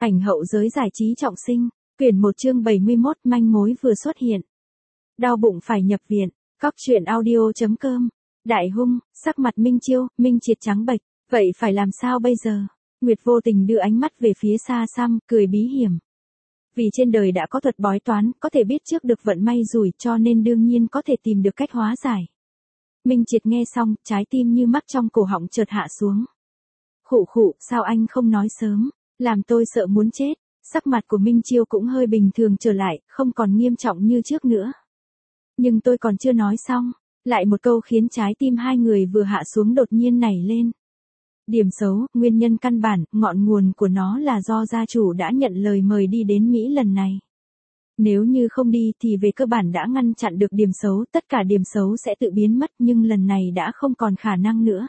Ảnh hậu giới giải trí trọng sinh, quyển 1 chương 71 manh mối vừa xuất hiện. Đau bụng phải nhập viện, cóc truyện audio.com. Đại hung, sắc mặt Minh Chiêu, Minh Triệt trắng bệch, vậy phải làm sao bây giờ? Nguyệt vô tình đưa ánh mắt về phía xa xăm, cười bí hiểm. Vì trên đời đã có thuật bói toán, có thể biết trước được vận may rủi cho nên đương nhiên có thể tìm được cách hóa giải. Minh Triệt nghe xong, trái tim như mắc trong cổ họng chợt hạ xuống. Khụ khụ, sao anh không nói sớm, làm tôi sợ muốn chết. Sắc mặt của Minh Chiêu cũng hơi bình thường trở lại, không còn nghiêm trọng như trước nữa. Nhưng tôi còn chưa nói xong, lại một câu khiến trái tim hai người vừa hạ xuống đột nhiên nảy lên. Điểm xấu, nguyên nhân căn bản, ngọn nguồn của nó là do gia chủ đã nhận lời mời đi đến Mỹ lần này. Nếu như không đi thì về cơ bản đã ngăn chặn được điểm xấu, tất cả điểm xấu sẽ tự biến mất nhưng lần này đã không còn khả năng nữa.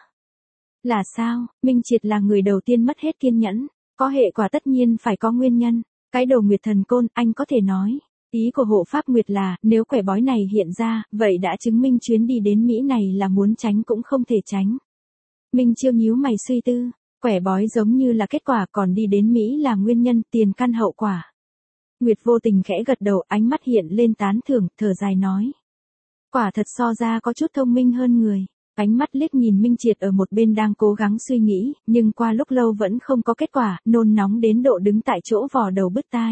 Là sao? Minh Triệt là người đầu tiên mất hết kiên nhẫn, có hệ quả tất nhiên phải có nguyên nhân. Cái đồ Nguyệt Thần Côn, anh có thể nói. Ý của hộ pháp Nguyệt là, nếu quẻ bói này hiện ra, vậy đã chứng minh chuyến đi đến Mỹ này là muốn tránh cũng không thể tránh. Minh Chiêu nhíu mày suy tư, quẻ bói giống như là kết quả còn đi đến Mỹ là nguyên nhân, tiền căn hậu quả. Nguyệt vô tình khẽ gật đầu, ánh mắt hiện lên tán thưởng, thở dài nói. Quả thật so ra có chút thông minh hơn người. Ánh mắt liếc nhìn Minh Triệt ở một bên đang cố gắng suy nghĩ, nhưng qua lúc lâu vẫn không có kết quả, nôn nóng đến độ đứng tại chỗ vò đầu bứt tai.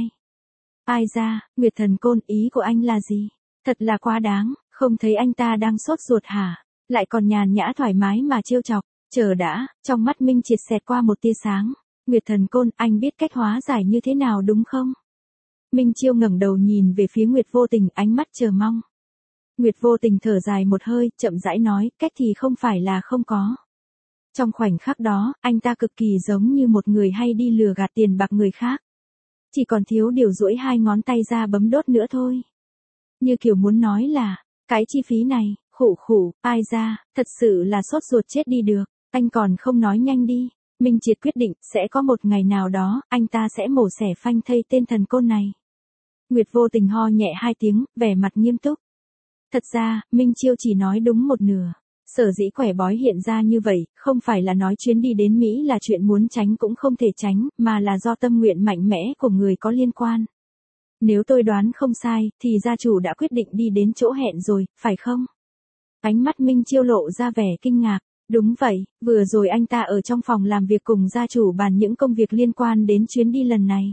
Ai ra, Nguyệt Thần Côn, ý của anh là gì? Thật là quá đáng, không thấy anh ta đang sốt ruột hả? Lại còn nhàn nhã thoải mái mà trêu chọc. Chờ đã, trong mắt Minh Triệt xẹt qua một tia sáng. Nguyệt Thần Côn, anh biết cách hóa giải như thế nào đúng không? Minh Chiêu ngẩng đầu nhìn về phía Nguyệt vô tình, ánh mắt chờ mong. Nguyệt vô tình thở dài một hơi, chậm rãi nói, cách thì không phải là không có. Trong khoảnh khắc đó, anh ta cực kỳ giống như một người hay đi lừa gạt tiền bạc người khác. Chỉ còn thiếu điều duỗi hai ngón tay ra bấm đốt nữa thôi. Như kiểu muốn nói là, cái chi phí này, khụ khụ, ai ra, thật sự là sốt ruột chết đi được, anh còn không nói nhanh đi. Minh Triệt quyết định, sẽ có một ngày nào đó, anh ta sẽ mổ xẻ phanh thây tên thần côn này. Nguyệt vô tình ho nhẹ hai tiếng, vẻ mặt nghiêm túc. Thật ra, Minh Chiêu chỉ nói đúng một nửa. Sở dĩ quẻ bói hiện ra như vậy, không phải là nói chuyến đi đến Mỹ là chuyện muốn tránh cũng không thể tránh, mà là do tâm nguyện mạnh mẽ của người có liên quan. Nếu tôi đoán không sai, thì gia chủ đã quyết định đi đến chỗ hẹn rồi, phải không? Ánh mắt Minh Chiêu lộ ra vẻ kinh ngạc. Đúng vậy, vừa rồi anh ta ở trong phòng làm việc cùng gia chủ bàn những công việc liên quan đến chuyến đi lần này.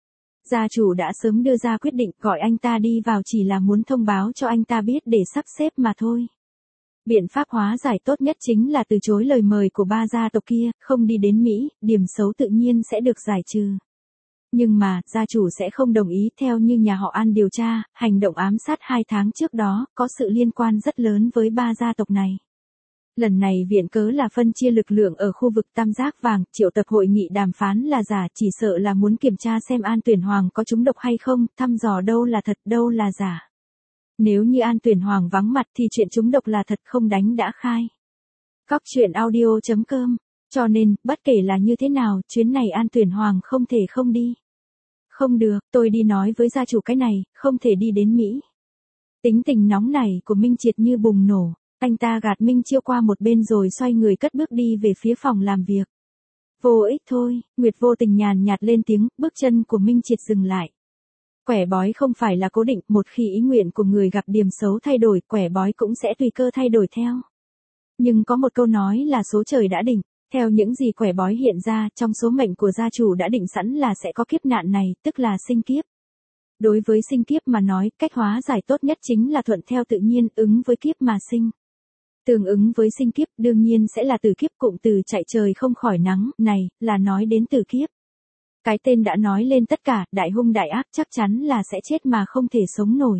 Gia chủ đã sớm đưa ra quyết định gọi anh ta đi vào chỉ là muốn thông báo cho anh ta biết để sắp xếp mà thôi. Biện pháp hóa giải tốt nhất chính là từ chối lời mời của ba gia tộc kia, không đi đến Mỹ, điểm xấu tự nhiên sẽ được giải trừ. Nhưng mà, gia chủ sẽ không đồng ý. Theo như nhà họ An điều tra, hành động ám sát 2 tháng trước đó, có sự liên quan rất lớn với ba gia tộc này. Lần này viện cớ là phân chia lực lượng ở khu vực Tam Giác Vàng, triệu tập hội nghị đàm phán là giả, chỉ sợ là muốn kiểm tra xem An Tuyển Hoàng có trúng độc hay không, thăm dò đâu là thật, đâu là giả. Nếu như An Tuyển Hoàng vắng mặt thì chuyện trúng độc là thật, không đánh đã khai. Cóc truyện audio.com. Cho nên, bất kể là như thế nào, chuyến này An Tuyển Hoàng không thể không đi. Không được, tôi đi nói với gia chủ cái này, không thể đi đến Mỹ. Tính tình nóng nảy của Minh Triệt như bùng nổ. Anh ta gạt Minh Chiêu qua một bên rồi xoay người cất bước đi về phía phòng làm việc. Vô ích thôi, Nguyệt vô tình nhàn nhạt lên tiếng, bước chân của Minh Triệt dừng lại. Quẻ bói không phải là cố định, một khi ý nguyện của người gặp điểm xấu thay đổi, quẻ bói cũng sẽ tùy cơ thay đổi theo. Nhưng có một câu nói là số trời đã định, theo những gì quẻ bói hiện ra, trong số mệnh của gia chủ đã định sẵn là sẽ có kiếp nạn này, tức là sinh kiếp. Đối với sinh kiếp mà nói, cách hóa giải tốt nhất chính là thuận theo tự nhiên, ứng với kiếp mà sinh. Tương ứng với sinh kiếp đương nhiên sẽ là tử kiếp, cụm từ chạy trời không khỏi nắng, này, là nói đến tử kiếp. Cái tên đã nói lên tất cả, đại hung đại ác chắc chắn là sẽ chết mà không thể sống nổi.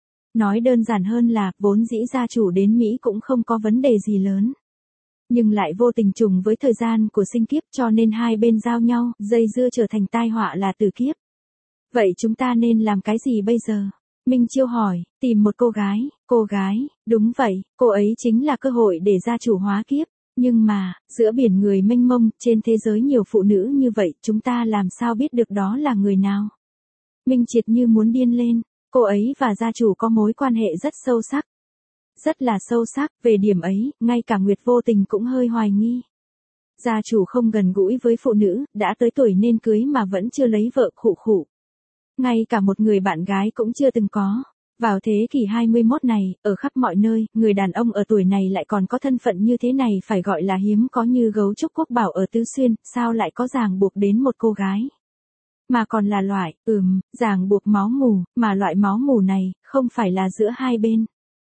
Nói đơn giản hơn là, vốn dĩ gia chủ đến Mỹ cũng không có vấn đề gì lớn. Nhưng lại vô tình trùng với thời gian của sinh kiếp cho nên hai bên giao nhau, dây dưa trở thành tai họa là tử kiếp. Vậy chúng ta nên làm cái gì bây giờ? Minh Chiêu hỏi, tìm một cô gái, đúng vậy, cô ấy chính là cơ hội để gia chủ hóa kiếp, nhưng mà, giữa biển người mênh mông, trên thế giới nhiều phụ nữ như vậy, chúng ta làm sao biết được đó là người nào? Minh Triệt như muốn điên lên, cô ấy và gia chủ có mối quan hệ rất sâu sắc. Rất là sâu sắc, về điểm ấy, ngay cả Nguyệt vô tình cũng hơi hoài nghi. Gia chủ không gần gũi với phụ nữ, đã tới tuổi nên cưới mà vẫn chưa lấy vợ khụ khụ. Ngay cả một người bạn gái cũng chưa từng có. Vào thế kỷ 21 này, ở khắp mọi nơi, người đàn ông ở tuổi này lại còn có thân phận như thế này phải gọi là hiếm có như gấu trúc quốc bảo ở Tứ Xuyên, sao lại có ràng buộc đến một cô gái. Mà còn là loại, ràng buộc máu mủ, mà loại máu mủ này, không phải là giữa hai bên.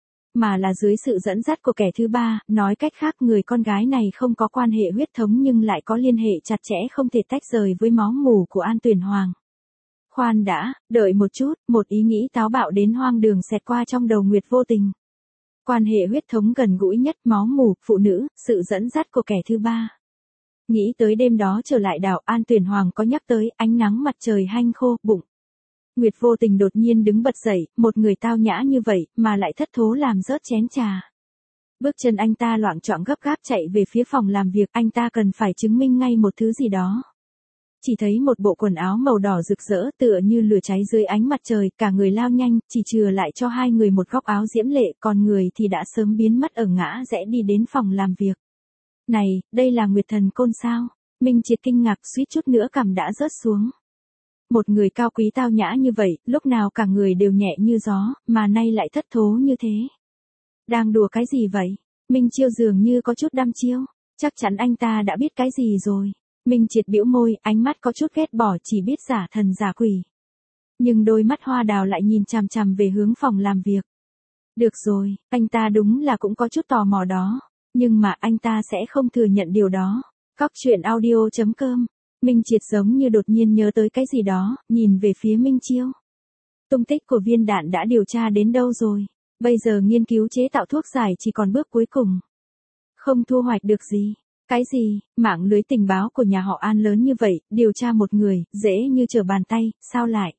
Mà là dưới sự dẫn dắt của kẻ thứ ba, nói cách khác người con gái này không có quan hệ huyết thống nhưng lại có liên hệ chặt chẽ không thể tách rời với máu mủ của An Tuyền Hoàng. Khoan đã, đợi một chút, một ý nghĩ táo bạo đến hoang đường xẹt qua trong đầu Nguyệt Vô Tình. Quan hệ huyết thống gần gũi nhất máu mủ, phụ nữ, sự dẫn dắt của kẻ thứ ba. Nghĩ tới đêm đó trở lại đảo An Tuyền Hoàng có nhắc tới ánh nắng mặt trời hanh khô, bụng. Nguyệt Vô Tình đột nhiên đứng bật dậy, một người tao nhã như vậy mà lại thất thố làm rớt chén trà. Bước chân anh ta loạng choạng gấp gáp chạy về phía phòng làm việc, anh ta cần phải chứng minh ngay một thứ gì đó. Chỉ thấy một bộ quần áo màu đỏ rực rỡ tựa như lửa cháy dưới ánh mặt trời, cả người lao nhanh, chỉ chừa lại cho hai người một góc áo diễm lệ, còn người thì đã sớm biến mất ở ngã rẽ đi đến phòng làm việc. Này, đây là Nguyệt Thần Côn sao? Minh Triệt kinh ngạc suýt chút nữa cằm đã rớt xuống. Một người cao quý tao nhã như vậy, lúc nào cả người đều nhẹ như gió, mà nay lại thất thố như thế. Đang đùa cái gì vậy? Minh Chiêu dường như có chút đăm chiêu, chắc chắn anh ta đã biết cái gì rồi. Minh Triệt bĩu môi, ánh mắt có chút ghét bỏ, chỉ biết giả thần giả quỷ. Nhưng đôi mắt hoa đào lại nhìn chằm chằm về hướng phòng làm việc. Được rồi, anh ta đúng là cũng có chút tò mò đó, nhưng mà anh ta sẽ không thừa nhận điều đó. Cóc truyện audio.com. Minh Triệt giống như đột nhiên nhớ tới cái gì đó, nhìn về phía Minh Chiêu. Tung tích của viên đạn đã điều tra đến đâu rồi? Bây giờ nghiên cứu chế tạo thuốc giải chỉ còn bước cuối cùng. Không thu hoạch được gì. Cái gì, mạng lưới tình báo của nhà họ An lớn như vậy, điều tra một người, dễ như trở bàn tay, sao lại?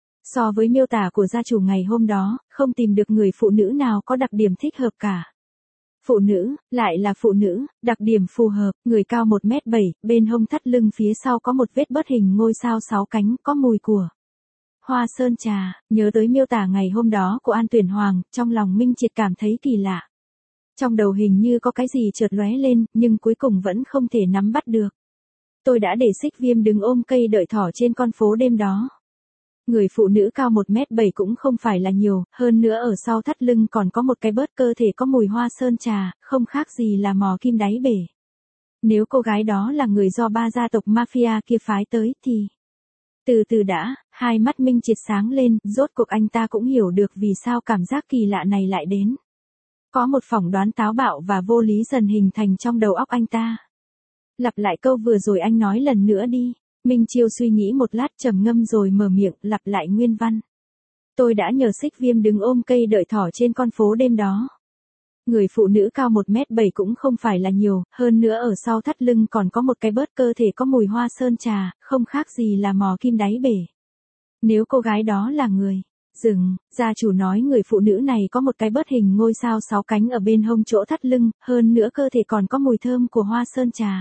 So với miêu tả của gia chủ ngày hôm đó, không tìm được người phụ nữ nào có đặc điểm thích hợp cả. Phụ nữ, lại là phụ nữ, đặc điểm phù hợp, người cao 1m7, bên hông thắt lưng phía sau có một vết bớt hình ngôi sao 6 cánh, có mùi của hoa sơn trà. Nhớ tới miêu tả ngày hôm đó của An Tuyền Hoàng, trong lòng Minh Triệt cảm thấy kỳ lạ. Trong đầu hình như có cái gì chợt lóe lên, nhưng cuối cùng vẫn không thể nắm bắt được. Tôi đã để Xích Viêm đứng ôm cây đợi thỏ trên con phố đêm đó. Người phụ nữ cao 1m7 cũng không phải là nhiều, hơn nữa ở sau thắt lưng còn có một cái bớt cơ thể có mùi hoa sơn trà, không khác gì là mò kim đáy bể. Nếu cô gái đó là người do ba gia tộc mafia kia phái tới thì... Từ từ đã, hai mắt Minh Triệt sáng lên, rốt cuộc anh ta cũng hiểu được vì sao cảm giác kỳ lạ này lại đến. Có một phỏng đoán táo bạo và vô lý dần hình thành trong đầu óc anh ta. Lặp lại câu vừa rồi anh nói lần nữa đi. Minh Chiêu suy nghĩ một lát trầm ngâm rồi mở miệng, lặp lại nguyên văn. Tôi đã nhờ Xích Viêm đứng ôm cây đợi thỏ trên con phố đêm đó. Người phụ nữ cao 1m7 cũng không phải là nhiều, hơn nữa ở sau thắt lưng còn có một cái bớt cơ thể có mùi hoa sơn trà, không khác gì là mò kim đáy bể. Nếu cô gái đó là người... Gia chủ nói người phụ nữ này có một cái bớt hình ngôi sao 6 cánh ở bên hông chỗ thắt lưng, hơn nữa cơ thể còn có mùi thơm của hoa sơn trà.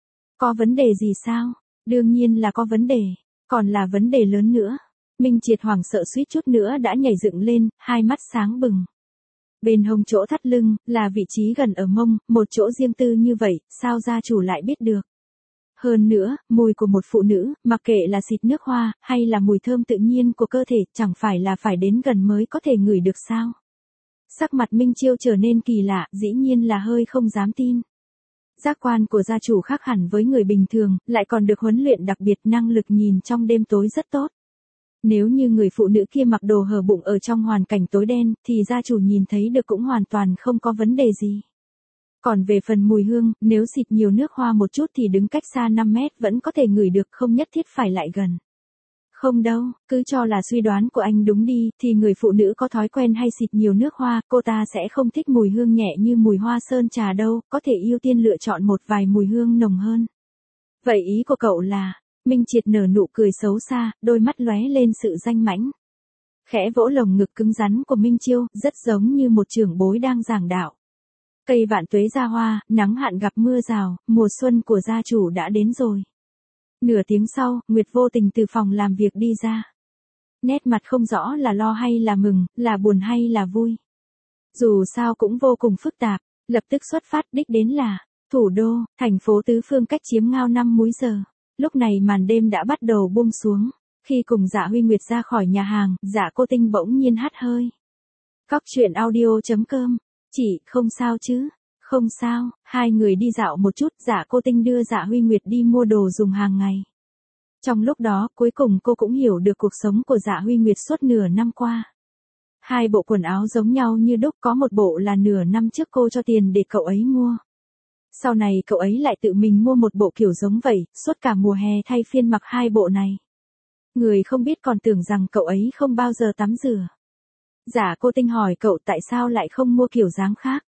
Có vấn đề gì sao? Đương nhiên là có vấn đề, còn là vấn đề lớn nữa. Minh Triệt hoảng sợ suýt chút nữa đã nhảy dựng lên, hai mắt sáng bừng. Bên hông chỗ thắt lưng, là vị trí gần ở mông, một chỗ riêng tư như vậy, sao gia chủ lại biết được? Hơn nữa, mùi của một phụ nữ, mặc kệ là xịt nước hoa, hay là mùi thơm tự nhiên của cơ thể, chẳng phải là phải đến gần mới có thể ngửi được sao? Sắc mặt Minh Chiêu trở nên kỳ lạ, dĩ nhiên là hơi không dám tin. Giác quan của gia chủ khác hẳn với người bình thường, lại còn được huấn luyện đặc biệt, năng lực nhìn trong đêm tối rất tốt. Nếu như người phụ nữ kia mặc đồ hở bụng ở trong hoàn cảnh tối đen, thì gia chủ nhìn thấy được cũng hoàn toàn không có vấn đề gì. Còn về phần mùi hương, nếu xịt nhiều nước hoa một chút thì đứng cách xa 5 mét vẫn có thể ngửi được, không nhất thiết phải lại gần. Không đâu, cứ cho là suy đoán của anh đúng đi, thì người phụ nữ có thói quen hay xịt nhiều nước hoa, cô ta sẽ không thích mùi hương nhẹ như mùi hoa sơn trà đâu, có thể ưu tiên lựa chọn một vài mùi hương nồng hơn. Vậy ý của cậu là... Minh Triệt nở nụ cười xấu xa, đôi mắt lóe lên sự danh mãnh. Khẽ vỗ lồng ngực cứng rắn của Minh Chiêu, rất giống như một trưởng bối đang giảng đạo. Cây vạn tuế ra hoa, nắng hạn gặp mưa rào, mùa xuân của gia chủ đã đến rồi. Nửa tiếng sau, Nguyệt Vô Tình từ phòng làm việc đi ra. Nét mặt không rõ là lo hay là mừng, là buồn hay là vui. Dù sao cũng vô cùng phức tạp, lập tức xuất phát đích đến là Thủ đô, thành phố tứ phương cách chiếm ngao 5 múi giờ. Lúc này màn đêm đã bắt đầu buông xuống. Khi cùng Dạ Huy Nguyệt ra khỏi nhà hàng, Dạ Cô Tinh bỗng nhiên hắt hơi. Cóc truyện audio.com. Chị, không sao chứ? Không sao, hai người đi dạo một chút, Dạ Cô Tinh đưa Dạ Huy Nguyệt đi mua đồ dùng hàng ngày. Trong lúc đó, cuối cùng cô cũng hiểu được cuộc sống của Dạ Huy Nguyệt suốt nửa năm qua. Hai bộ quần áo giống nhau như đúc, có một bộ là nửa năm trước cô cho tiền để cậu ấy mua. Sau này cậu ấy lại tự mình mua một bộ kiểu giống vậy, suốt cả mùa hè thay phiên mặc hai bộ này. Người không biết còn tưởng rằng cậu ấy không bao giờ tắm rửa. Dạ Cô Tinh hỏi cậu tại sao lại không mua kiểu dáng khác.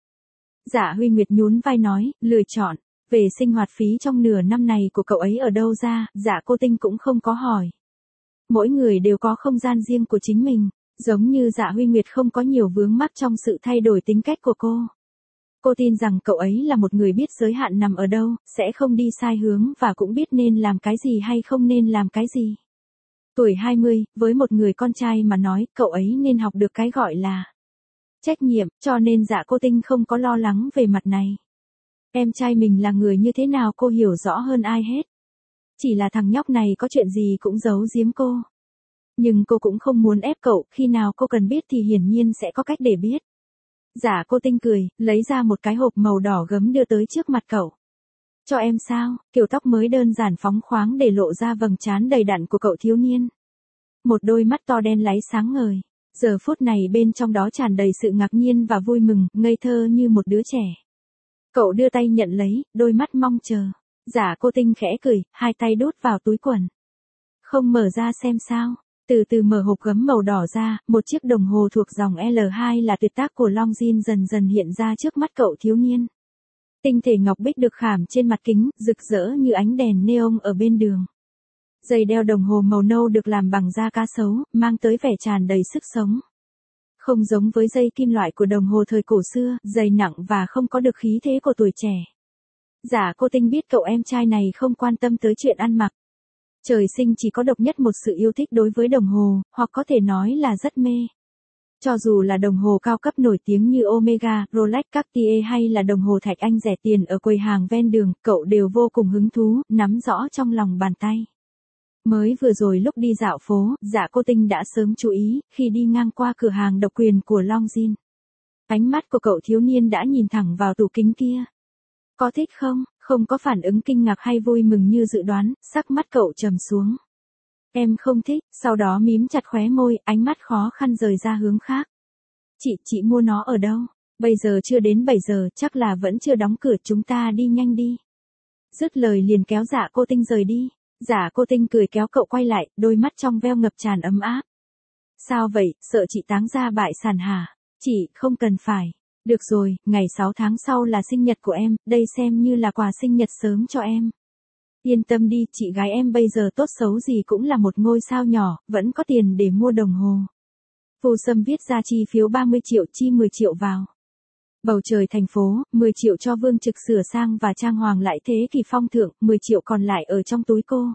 Dạ Huy Nguyệt nhún vai nói, lựa chọn. Về sinh hoạt phí trong nửa năm này của cậu ấy ở đâu ra, Dạ Cô Tinh cũng không có hỏi. Mỗi người đều có không gian riêng của chính mình, giống như Dạ Huy Nguyệt không có nhiều vướng mắc trong sự thay đổi tính cách của cô. Cô tin rằng cậu ấy là một người biết giới hạn nằm ở đâu, sẽ không đi sai hướng và cũng biết nên làm cái gì hay không nên làm cái gì. Tuổi 20, với một người con trai mà nói, cậu ấy nên học được cái gọi là trách nhiệm, cho nên Dạ Cô Tinh không có lo lắng về mặt này. Em trai mình là người như thế nào cô hiểu rõ hơn ai hết. Chỉ là thằng nhóc này có chuyện gì cũng giấu giếm cô. Nhưng cô cũng không muốn ép cậu, khi nào cô cần biết thì hiển nhiên sẽ có cách để biết. Dạ Cô Tinh cười, lấy ra một cái hộp màu đỏ gấm đưa tới trước mặt cậu. Cho em sao, kiểu tóc mới đơn giản phóng khoáng để lộ ra vầng trán đầy đặn của cậu thiếu niên. Một đôi mắt to đen láy sáng ngời. Giờ phút này bên trong đó tràn đầy sự ngạc nhiên và vui mừng, ngây thơ như một đứa trẻ. Cậu đưa tay nhận lấy, đôi mắt mong chờ. Dạ Cô Tinh khẽ cười, hai tay đút vào túi quần. Không mở ra xem sao. Từ từ mở hộp gấm màu đỏ ra, một chiếc đồng hồ thuộc dòng L2 là tuyệt tác của Longines dần dần hiện ra trước mắt cậu thiếu niên. Tinh thể ngọc bích được khảm trên mặt kính, rực rỡ như ánh đèn neon ở bên đường. Dây đeo đồng hồ màu nâu được làm bằng da cá sấu, mang tới vẻ tràn đầy sức sống. Không giống với dây kim loại của đồng hồ thời cổ xưa, dày nặng và không có được khí thế của tuổi trẻ. Dạ Cô Tinh biết cậu em trai này không quan tâm tới chuyện ăn mặc. Trời sinh chỉ có độc nhất một sự yêu thích đối với đồng hồ, hoặc có thể nói là rất mê. Cho dù là đồng hồ cao cấp nổi tiếng như Omega, Rolex, Cartier hay là đồng hồ thạch anh rẻ tiền ở quầy hàng ven đường, cậu đều vô cùng hứng thú, nắm rõ trong lòng bàn tay. Mới vừa rồi lúc đi dạo phố, Dạ Cô Tinh đã sớm chú ý, khi đi ngang qua cửa hàng độc quyền của Longines. Ánh mắt của cậu thiếu niên đã nhìn thẳng vào tủ kính kia. Có thích không? Không có phản ứng kinh ngạc hay vui mừng như dự đoán, sắc mắt cậu trầm xuống. Em không thích, sau đó mím chặt khóe môi, ánh mắt khó khăn rời ra hướng khác. Chị mua nó ở đâu? Bây giờ chưa đến 7 giờ, chắc là vẫn chưa đóng cửa, chúng ta đi nhanh đi. Dứt lời liền kéo Dạ Cô Tinh rời đi. Dạ Cô Tinh cười kéo cậu quay lại, đôi mắt trong veo ngập tràn ấm áp. Sao vậy, sợ chị táng ra bại sản hả? Chị, không cần phải. Được rồi, ngày 6 tháng sau là sinh nhật của em, đây xem như là quà sinh nhật sớm cho em. Yên tâm đi, chị gái em bây giờ tốt xấu gì cũng là một ngôi sao nhỏ, vẫn có tiền để mua đồng hồ. Vô Sâm viết ra chi phiếu 30 triệu, chi 10 triệu vào. Bầu trời thành phố, 10 triệu cho Vương Trực sửa sang và trang hoàng lại thế kỷ phong thượng, 10 triệu còn lại ở trong túi cô.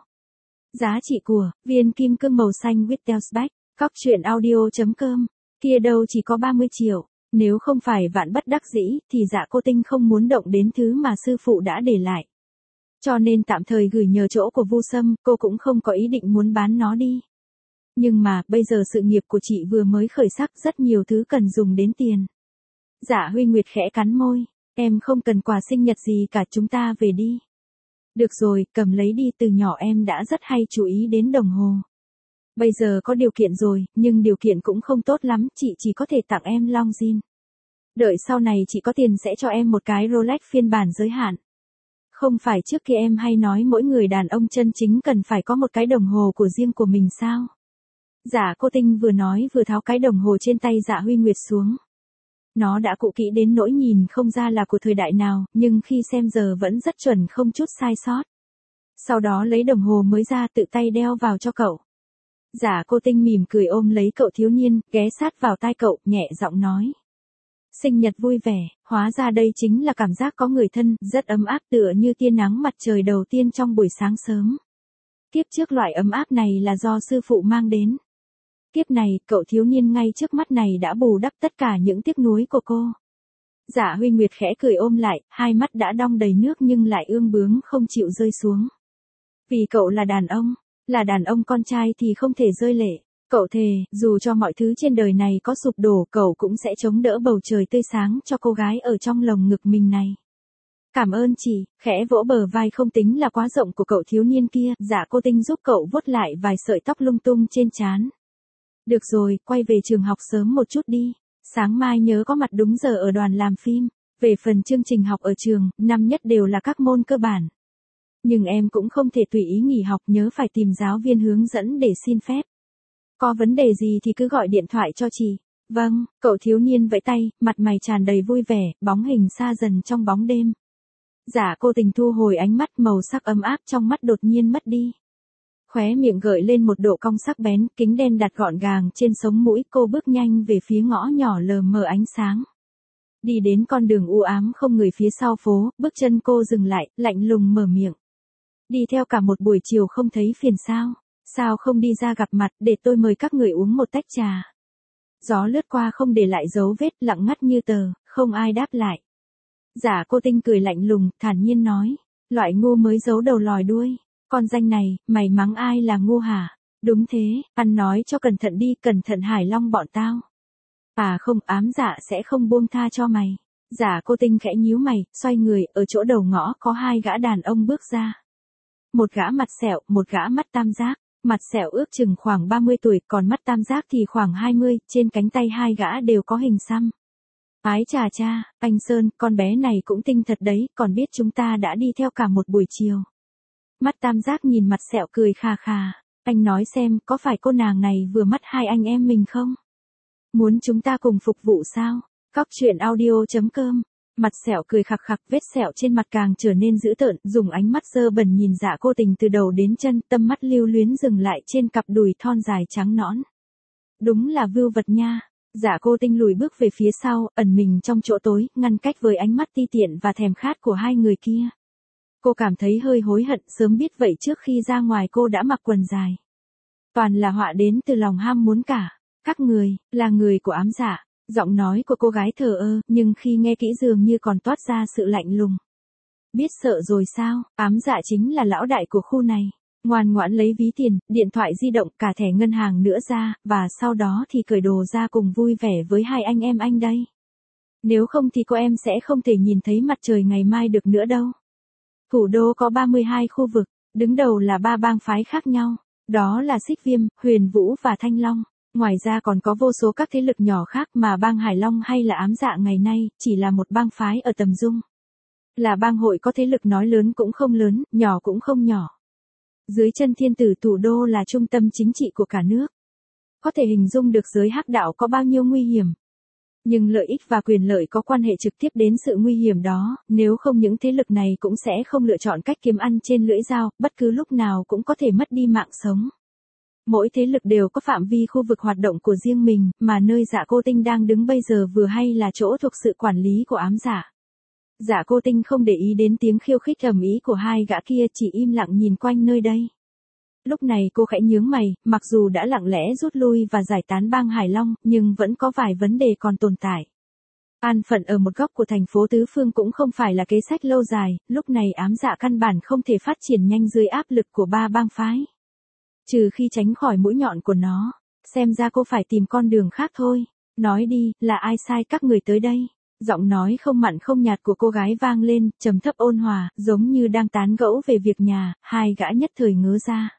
Giá trị của viên kim cương màu xanh with Telsback, cóc truyện audio.com, kia đâu chỉ có 30 triệu. Nếu không phải vạn bất đắc dĩ, thì Dạ Cô Tinh không muốn động đến thứ mà sư phụ đã để lại. Cho nên tạm thời gửi nhờ chỗ của Vu Sâm, cô cũng không có ý định muốn bán nó đi. Nhưng mà, bây giờ sự nghiệp của chị vừa mới khởi sắc, rất nhiều thứ cần dùng đến tiền. Dạ Huy Nguyệt khẽ cắn môi, em không cần quà sinh nhật gì cả, chúng ta về đi. Được rồi, cầm lấy đi, từ nhỏ em đã rất hay chú ý đến đồng hồ. Bây giờ có điều kiện rồi, nhưng điều kiện cũng không tốt lắm, chị chỉ có thể tặng em Longines. Đợi sau này chị có tiền sẽ cho em một cái Rolex phiên bản giới hạn. Không phải trước kia em hay nói mỗi người đàn ông chân chính cần phải có một cái đồng hồ của riêng của mình sao? Dạ Cô Tinh vừa nói vừa tháo cái đồng hồ trên tay Dạ Huy Nguyệt xuống. Nó đã cũ kỹ đến nỗi nhìn không ra là của thời đại nào, nhưng khi xem giờ vẫn rất chuẩn, không chút sai sót. Sau đó lấy đồng hồ mới ra tự tay đeo vào cho cậu. Dạ Cô Tinh mỉm cười ôm lấy cậu thiếu niên, ghé sát vào tai cậu, nhẹ giọng nói. Sinh nhật vui vẻ, hóa ra đây chính là cảm giác có người thân, rất ấm áp tựa như tia nắng mặt trời đầu tiên trong buổi sáng sớm. Kiếp trước loại ấm áp này là do sư phụ mang đến. Kiếp này, cậu thiếu niên ngay trước mắt này đã bù đắp tất cả những tiếc nuối của cô. Dạ Huy Nguyệt khẽ cười ôm lại, hai mắt đã đong đầy nước nhưng lại ương bướng không chịu rơi xuống. Vì cậu là đàn ông con trai thì không thể rơi lệ. Cậu thề, dù cho mọi thứ trên đời này có sụp đổ, cậu cũng sẽ chống đỡ bầu trời tươi sáng cho cô gái ở trong lồng ngực mình này. Cảm ơn chị, khẽ vỗ bờ vai không tính là quá rộng của cậu thiếu niên kia, Dạ Cô Tinh giúp cậu vuốt lại vài sợi tóc lung tung trên trán. Được rồi, quay về trường học sớm một chút đi. Sáng mai nhớ có mặt đúng giờ ở đoàn làm phim. Về phần chương trình học ở trường, năm nhất đều là các môn cơ bản. Nhưng em cũng không thể tùy ý nghỉ học, nhớ phải tìm giáo viên hướng dẫn để xin phép. Có vấn đề gì thì cứ gọi điện thoại cho chị. Vâng, cậu thiếu niên vẫy tay, mặt mày tràn đầy vui vẻ, bóng hình xa dần trong bóng đêm. Dạ Cô Tình thu hồi ánh mắt, màu sắc ấm áp trong mắt đột nhiên mất đi. Khóe miệng gợi lên một độ cong sắc bén, kính đen đặt gọn gàng trên sống mũi, cô bước nhanh về phía ngõ nhỏ lờ mờ ánh sáng. Đi đến con đường u ám không người phía sau phố, bước chân cô dừng lại, lạnh lùng mở miệng. Đi theo cả một buổi chiều không thấy phiền sao? Sao không đi ra gặp mặt để tôi mời các người uống một tách trà? Gió lướt qua không để lại dấu vết, lặng ngắt như tờ, không ai đáp lại. Dạ Cô Tinh cười lạnh lùng, thản nhiên nói. Loại ngu mới giấu đầu lòi đuôi. Con danh này, mày mắng ai là ngu hả? Đúng thế, ăn nói cho cẩn thận đi, cẩn thận Hải Long bọn tao. À không, ám dạ sẽ không buông tha cho mày. Dạ Cô Tinh khẽ nhíu mày, xoay người, ở chỗ đầu ngõ có hai gã đàn ông bước ra. Một gã mặt sẹo, một gã mắt tam giác. Mặt sẹo ước chừng khoảng 30 tuổi, còn mắt tam giác thì khoảng 20, trên cánh tay hai gã đều có hình xăm. Ái chà cha, anh Sơn, con bé này cũng tinh thật đấy, còn biết chúng ta đã đi theo cả một buổi chiều. Mắt tam giác nhìn mặt sẹo cười khà khà. Anh nói xem, có phải cô nàng này vừa mắt hai anh em mình không? Muốn chúng ta cùng phục vụ sao? Cóc truyện audio.com. Mặt sẹo cười khặc khặc, vết sẹo trên mặt càng trở nên dữ tợn, dùng ánh mắt dơ bẩn nhìn Dạ Cô Tình từ đầu đến chân, tâm mắt lưu luyến dừng lại trên cặp đùi thon dài trắng nõn. Đúng là vưu vật nha. Dạ Cô Tinh lùi bước về phía sau, ẩn mình trong chỗ tối, ngăn cách với ánh mắt ti tiện và thèm khát của hai người kia. Cô cảm thấy hơi hối hận, sớm biết vậy trước khi ra ngoài cô đã mặc quần dài. Toàn là họa đến từ lòng ham muốn cả. Các người, là người của ám dạ. Giọng nói của cô gái thờ ơ, nhưng khi nghe kỹ dường như còn toát ra sự lạnh lùng. Biết sợ rồi sao, ám dạ chính là lão đại của khu này. Ngoan ngoãn lấy ví tiền, điện thoại di động, cả thẻ ngân hàng nữa ra, và sau đó thì cởi đồ ra cùng vui vẻ với hai anh em anh đây. Nếu không thì cô em sẽ không thể nhìn thấy mặt trời ngày mai được nữa đâu. Thủ đô có 32 khu vực, đứng đầu là 3 bang phái khác nhau. Đó là Xích Viêm, Huyền Vũ và Thanh Long. Ngoài ra còn có vô số các thế lực nhỏ khác mà bang Hải Long hay là ám dạ ngày nay, chỉ là một bang phái ở tầm dung. Là bang hội có thế lực nói lớn cũng không lớn, nhỏ cũng không nhỏ. Dưới chân thiên tử thủ đô là trung tâm chính trị của cả nước. Có thể hình dung được giới hắc đạo có bao nhiêu nguy hiểm. Nhưng lợi ích và quyền lợi có quan hệ trực tiếp đến sự nguy hiểm đó, nếu không những thế lực này cũng sẽ không lựa chọn cách kiếm ăn trên lưỡi dao, bất cứ lúc nào cũng có thể mất đi mạng sống. Mỗi thế lực đều có phạm vi khu vực hoạt động của riêng mình, mà nơi Dạ Cô Tinh đang đứng bây giờ vừa hay là chỗ thuộc sự quản lý của ám dạ. Dạ Cô Tinh không để ý đến tiếng khiêu khích ầm ĩ của hai gã kia, chỉ im lặng nhìn quanh nơi đây. Lúc này cô khẽ nhướng mày, mặc dù đã lặng lẽ rút lui và giải tán bang Hải Long, nhưng vẫn có vài vấn đề còn tồn tại. An phận ở một góc của thành phố tứ phương cũng không phải là kế sách lâu dài, lúc này ám dạ căn bản không thể phát triển nhanh dưới áp lực của 3 bang phái. Trừ khi tránh khỏi mũi nhọn của nó, xem ra cô phải tìm con đường khác thôi. Nói đi, là ai sai các người tới đây? Giọng nói không mặn không nhạt của cô gái vang lên, trầm thấp ôn hòa, giống như đang tán gẫu về việc nhà, hai gã nhất thời ngớ ra.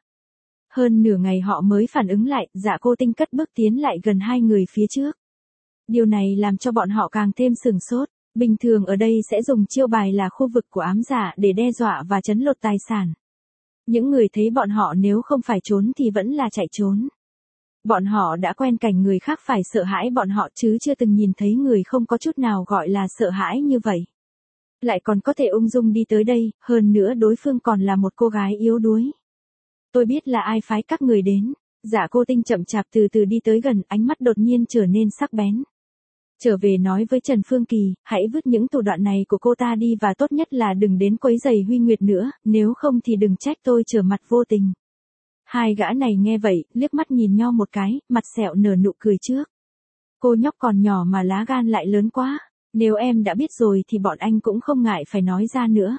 Hơn nửa ngày họ mới phản ứng lại, Dạ Cô Tinh cất bước tiến lại gần hai người phía trước. Điều này làm cho bọn họ càng thêm sửng sốt. Bình thường ở đây sẽ dùng chiêu bài là khu vực của ám dạ để đe dọa và trấn lột tài sản. Những người thấy bọn họ nếu không phải trốn thì vẫn là chạy trốn. Bọn họ đã quen cảnh người khác phải sợ hãi bọn họ chứ chưa từng nhìn thấy người không có chút nào gọi là sợ hãi như vậy. Lại còn có thể ung dung đi tới đây, hơn nữa đối phương còn là một cô gái yếu đuối. Tôi biết là ai phái các người đến. Dạ Cô Tinh chậm chạp từ từ đi tới gần, ánh mắt đột nhiên trở nên sắc bén. Trở về nói với Trần Phương Kỳ, hãy vứt những thủ đoạn này của cô ta đi và tốt nhất là đừng đến quấy rầy Huy Nguyệt nữa, nếu không thì đừng trách tôi trở mặt vô tình. Hai gã này nghe vậy, liếc mắt nhìn nhau một cái, mặt sẹo nở nụ cười trước. Cô nhóc còn nhỏ mà lá gan lại lớn quá. Nếu em đã biết rồi thì bọn anh cũng không ngại phải nói ra nữa.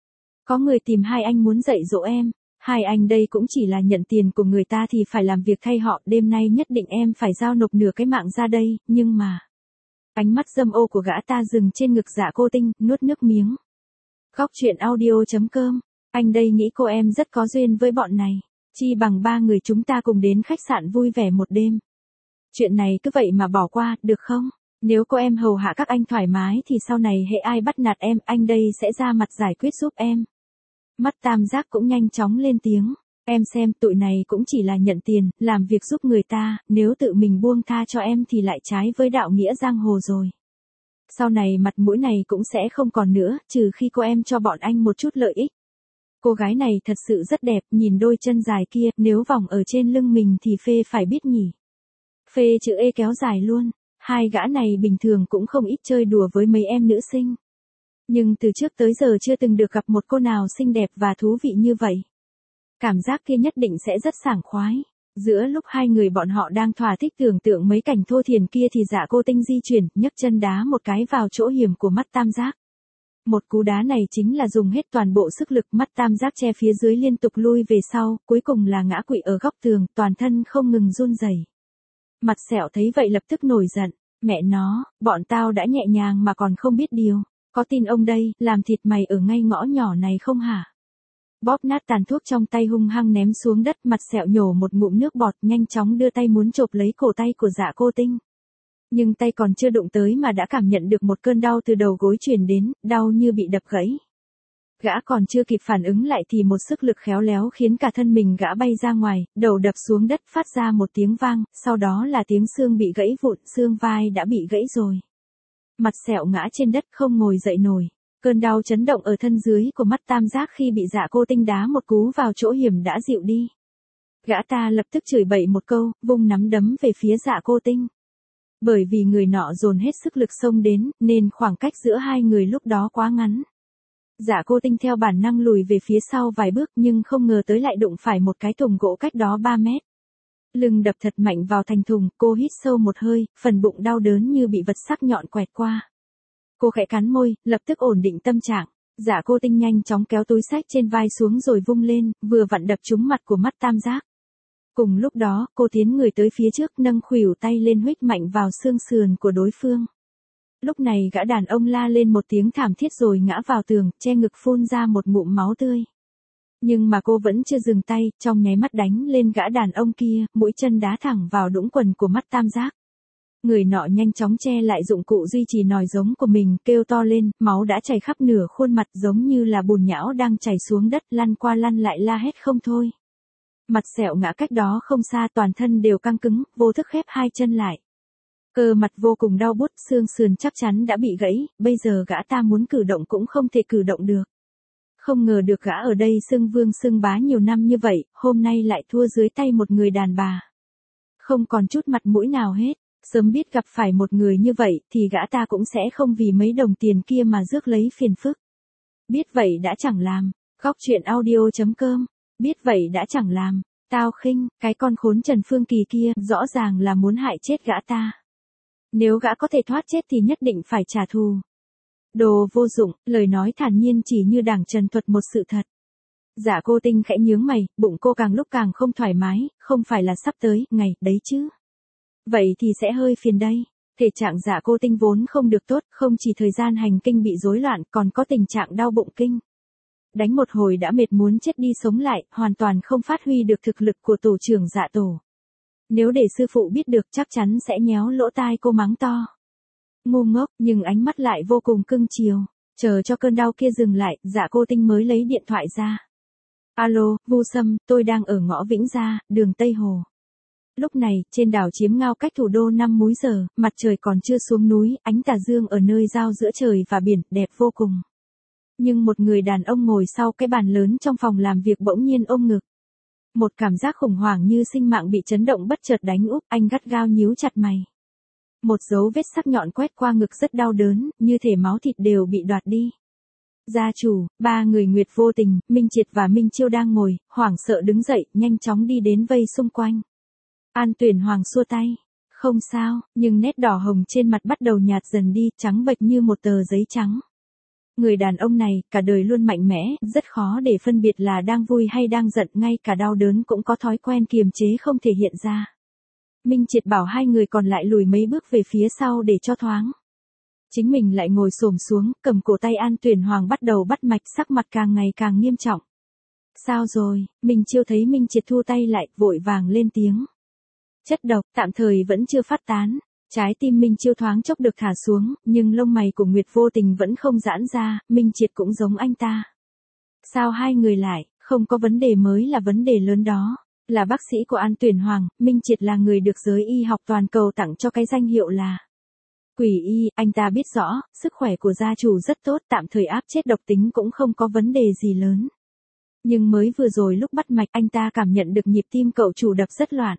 Có người tìm hai anh muốn dạy dỗ em. Hai anh đây cũng chỉ là nhận tiền của người ta thì phải làm việc thay họ. Đêm nay nhất định em phải giao nộp nửa cái mạng ra đây, nhưng mà... Ánh mắt dâm ô của gã ta dừng trên ngực Dạ Cô Tinh, nuốt nước miếng. Góc truyện audio.com. Anh đây nghĩ cô em rất có duyên với bọn này. Chi bằng ba người chúng ta cùng đến khách sạn vui vẻ một đêm. Chuyện này cứ vậy mà bỏ qua, được không? Nếu cô em hầu hạ các anh thoải mái thì sau này hễ ai bắt nạt em, anh đây sẽ ra mặt giải quyết giúp em. Mắt Tam Giác cũng nhanh chóng lên tiếng. Em xem, tụi này cũng chỉ là nhận tiền, làm việc giúp người ta, nếu tự mình buông tha cho em thì lại trái với đạo nghĩa giang hồ rồi. Sau này mặt mũi này cũng sẽ không còn nữa, trừ khi cô em cho bọn anh một chút lợi ích. Cô gái này thật sự rất đẹp, nhìn đôi chân dài kia, nếu vòng ở trên lưng mình thì phê phải biết nhỉ. Phê chữ E kéo dài luôn, hai gã này bình thường cũng không ít chơi đùa với mấy em nữ sinh. Nhưng từ trước tới giờ chưa từng được gặp một cô nào xinh đẹp và thú vị như vậy. Cảm giác kia nhất định sẽ rất sảng khoái. Giữa lúc hai người bọn họ đang thỏa thích tưởng tượng mấy cảnh thô thiền kia thì Dạ Cô Tinh di chuyển, nhấc chân đá một cái vào chỗ hiểm của mắt Tam Giác. Một cú đá này chính là dùng hết toàn bộ sức lực, mắt Tam Giác che phía dưới liên tục lui về sau, cuối cùng là ngã quỵ ở góc tường, toàn thân không ngừng run rẩy. Mặt Sẹo thấy vậy lập tức nổi giận, mẹ nó, bọn tao đã nhẹ nhàng mà còn không biết điều, có tin ông đây, làm thịt mày ở ngay ngõ nhỏ này không hả? Bóp nát tàn thuốc trong tay hung hăng ném xuống đất, Mặt Sẹo nhổ một ngụm nước bọt, nhanh chóng đưa tay muốn chộp lấy cổ tay của Dạ Cô Tinh. Nhưng tay còn chưa đụng tới mà đã cảm nhận được một cơn đau từ đầu gối truyền đến, đau như bị đập gãy. Gã còn chưa kịp phản ứng lại thì một sức lực khéo léo khiến cả thân mình gã bay ra ngoài, đầu đập xuống đất phát ra một tiếng vang, sau đó là tiếng xương bị gãy vụn, xương vai đã bị gãy rồi. Mặt Sẹo ngã trên đất không ngồi dậy nổi. Cơn đau chấn động ở thân dưới của mắt Tam Giác khi bị Dạ Cô Tinh đá một cú vào chỗ hiểm đã dịu đi. Gã ta lập tức chửi bậy một câu, vung nắm đấm về phía Dạ Cô Tinh. Bởi vì người nọ dồn hết sức lực xông đến, nên khoảng cách giữa hai người lúc đó quá ngắn. Dạ Cô Tinh theo bản năng lùi về phía sau vài bước nhưng không ngờ tới lại đụng phải một cái thùng gỗ cách đó 3 mét. Lưng đập thật mạnh vào thành thùng, cô hít sâu một hơi, phần bụng đau đớn như bị vật sắc nhọn quẹt qua. Cô khẽ cắn môi, lập tức ổn định tâm trạng. Dạ Cô Tinh nhanh chóng kéo túi xách trên vai xuống rồi vung lên, vừa vặn đập trúng mặt của mắt Tam Giác. Cùng lúc đó, cô tiến người tới phía trước, nâng khuỷu tay lên huých mạnh vào xương sườn của đối phương. Lúc này gã đàn ông la lên một tiếng thảm thiết rồi ngã vào tường, che ngực phun ra một ngụm máu tươi. Nhưng mà cô vẫn chưa dừng tay, trong nháy mắt đánh lên gã đàn ông kia, mũi chân đá thẳng vào đũng quần của mắt Tam Giác. Người nọ nhanh chóng che lại dụng cụ duy trì nòi giống của mình, kêu to lên, máu đã chảy khắp nửa khuôn mặt giống như là bùn nhão đang chảy xuống đất, lăn qua lăn lại la hét không thôi. Mặt Sẹo ngã cách đó không xa, toàn thân đều căng cứng, vô thức khép hai chân lại. Cơ mặt vô cùng đau buốt, xương sườn chắc chắn đã bị gãy, bây giờ gã ta muốn cử động cũng không thể cử động được. Không ngờ được gã ở đây xưng vương xưng bá nhiều năm như vậy, hôm nay lại thua dưới tay một người đàn bà. Không còn chút mặt mũi nào hết, sớm biết gặp phải một người như vậy thì gã ta cũng sẽ không vì mấy đồng tiền kia mà rước lấy phiền phức. Biết vậy đã chẳng làm. Góc truyện audio.com. Biết vậy đã chẳng làm. Tao khinh, cái con khốn Trần Phương Kỳ kia, rõ ràng là muốn hại chết gã ta. Nếu gã có thể thoát chết thì nhất định phải trả thù. Đồ vô dụng, lời nói thản nhiên chỉ như đảng trần thuật một sự thật. Dạ Cô Tinh khẽ nhướng mày, bụng cô càng lúc càng không thoải mái, không phải là sắp tới, ngày, đấy chứ. Vậy thì sẽ hơi phiền đây. Thể trạng Dạ Cô Tinh vốn không được tốt, không chỉ thời gian hành kinh bị rối loạn, còn có tình trạng đau bụng kinh. Đánh một hồi đã mệt muốn chết đi sống lại, hoàn toàn không phát huy được thực lực của tổ trưởng Dạ Tổ. Nếu để sư phụ biết được chắc chắn sẽ nhéo lỗ tai cô mắng to. Ngu ngốc, nhưng ánh mắt lại vô cùng cưng chiều. Chờ cho cơn đau kia dừng lại, Dạ Cô Tinh mới lấy điện thoại ra. Alo, Vu Sâm, tôi đang ở ngõ Vĩnh Gia, đường Tây Hồ. Lúc này, trên đảo Chiếm Ngao cách thủ đô 5 múi giờ, mặt trời còn chưa xuống núi, ánh tà dương ở nơi giao giữa trời và biển, đẹp vô cùng. Nhưng một người đàn ông ngồi sau cái bàn lớn trong phòng làm việc bỗng nhiên ôm ngực. Một cảm giác khủng hoảng như sinh mạng bị chấn động bất chợt đánh úp, anh gắt gao nhíu chặt mày. Một dấu vết sắc nhọn quét qua ngực rất đau đớn, như thể máu thịt đều bị đoạt đi. Gia chủ, ba người Nguyệt Vô Tình, Minh Triệt và Minh Chiêu đang ngồi, hoảng sợ đứng dậy, nhanh chóng đi đến vây xung quanh. An Tuyển Hoàng xua tay. Không sao, nhưng nét đỏ hồng trên mặt bắt đầu nhạt dần đi, trắng bệch như một tờ giấy trắng. Người đàn ông này, cả đời luôn mạnh mẽ, rất khó để phân biệt là đang vui hay đang giận, ngay cả đau đớn cũng có thói quen kiềm chế không thể hiện ra. Minh Triệt bảo hai người còn lại lùi mấy bước về phía sau để cho thoáng. Chính mình lại ngồi xổm xuống, cầm cổ tay An Tuyển Hoàng bắt đầu bắt mạch, sắc mặt càng ngày càng nghiêm trọng. Sao rồi? Minh Chiêu thấy Minh Triệt thu tay lại, vội vàng lên tiếng. Chất độc, tạm thời vẫn chưa phát tán. Trái tim Minh Chiêu thoáng chốc được thả xuống, nhưng lông mày của Nguyệt Vô Tình vẫn không giãn ra, Minh Triệt cũng giống anh ta. Sao hai người lại, không có vấn đề mới là vấn đề lớn đó. Là bác sĩ của An Tuyển Hoàng, Minh Triệt là người được giới y học toàn cầu tặng cho cái danh hiệu là Quỷ y, anh ta biết rõ, sức khỏe của gia chủ rất tốt, tạm thời áp chết độc tính cũng không có vấn đề gì lớn. Nhưng mới vừa rồi lúc bắt mạch anh ta cảm nhận được nhịp tim cậu chủ đập rất loạn.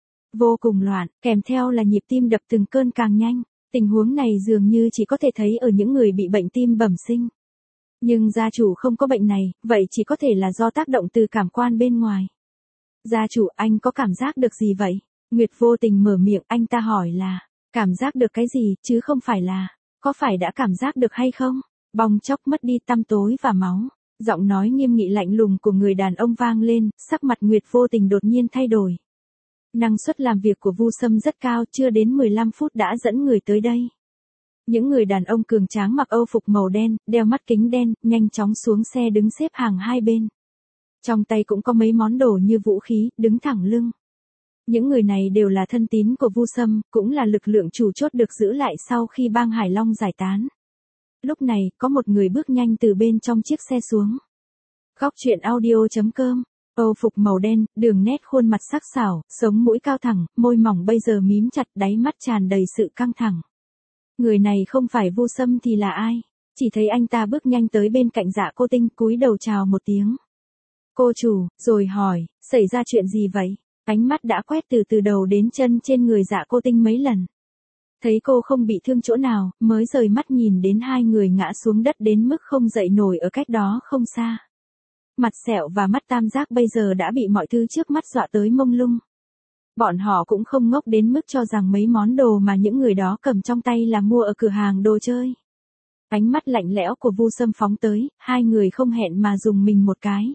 Vô cùng loạn, kèm theo là nhịp tim đập từng cơn càng nhanh. Tình huống này dường như chỉ có thể thấy ở những người bị bệnh tim bẩm sinh. Nhưng gia chủ không có bệnh này, vậy chỉ có thể là do tác động từ cảm quan bên ngoài. Gia chủ, anh có cảm giác được gì vậy? Nguyệt Vô Tình mở miệng, anh ta hỏi là, cảm giác được cái gì, chứ không phải là, có phải đã cảm giác được hay không? Bong chốc mất đi tăm tối và máu. Giọng nói nghiêm nghị lạnh lùng của người đàn ông vang lên, sắc mặt Nguyệt Vô Tình đột nhiên thay đổi. Năng suất làm việc của Vu Sâm rất cao, chưa đến 15 phút đã dẫn người tới đây. Những người đàn ông cường tráng mặc âu phục màu đen, đeo mắt kính đen, nhanh chóng xuống xe đứng xếp hàng hai bên. Trong tay cũng có mấy món đồ như vũ khí, đứng thẳng lưng. Những người này đều là thân tín của Vu Sâm, cũng là lực lượng chủ chốt được giữ lại sau khi bang Hải Long giải tán. Lúc này, có một người bước nhanh từ bên trong chiếc xe xuống. Góc truyện audio.com. Âu phục màu đen, đường nét khuôn mặt sắc sảo, sống mũi cao thẳng, môi mỏng bây giờ mím chặt, đáy mắt tràn đầy sự căng thẳng. Người này không phải Vu Sâm thì là ai? Chỉ thấy anh ta bước nhanh tới bên cạnh Dạ Cô Tinh, cúi đầu chào một tiếng. Cô chủ, rồi hỏi, xảy ra chuyện gì vậy? Ánh mắt đã quét từ đầu đến chân trên người Dạ Cô Tinh mấy lần. Thấy cô không bị thương chỗ nào, mới rời mắt nhìn đến hai người ngã xuống đất đến mức không dậy nổi ở cách đó không xa. Mặt sẹo và mắt tam giác bây giờ đã bị mọi thứ trước mắt dọa tới mông lung. Bọn họ cũng không ngốc đến mức cho rằng mấy món đồ mà những người đó cầm trong tay là mua ở cửa hàng đồ chơi. Ánh mắt lạnh lẽo của Vu Sâm phóng tới, hai người không hẹn mà dùng mình một cái.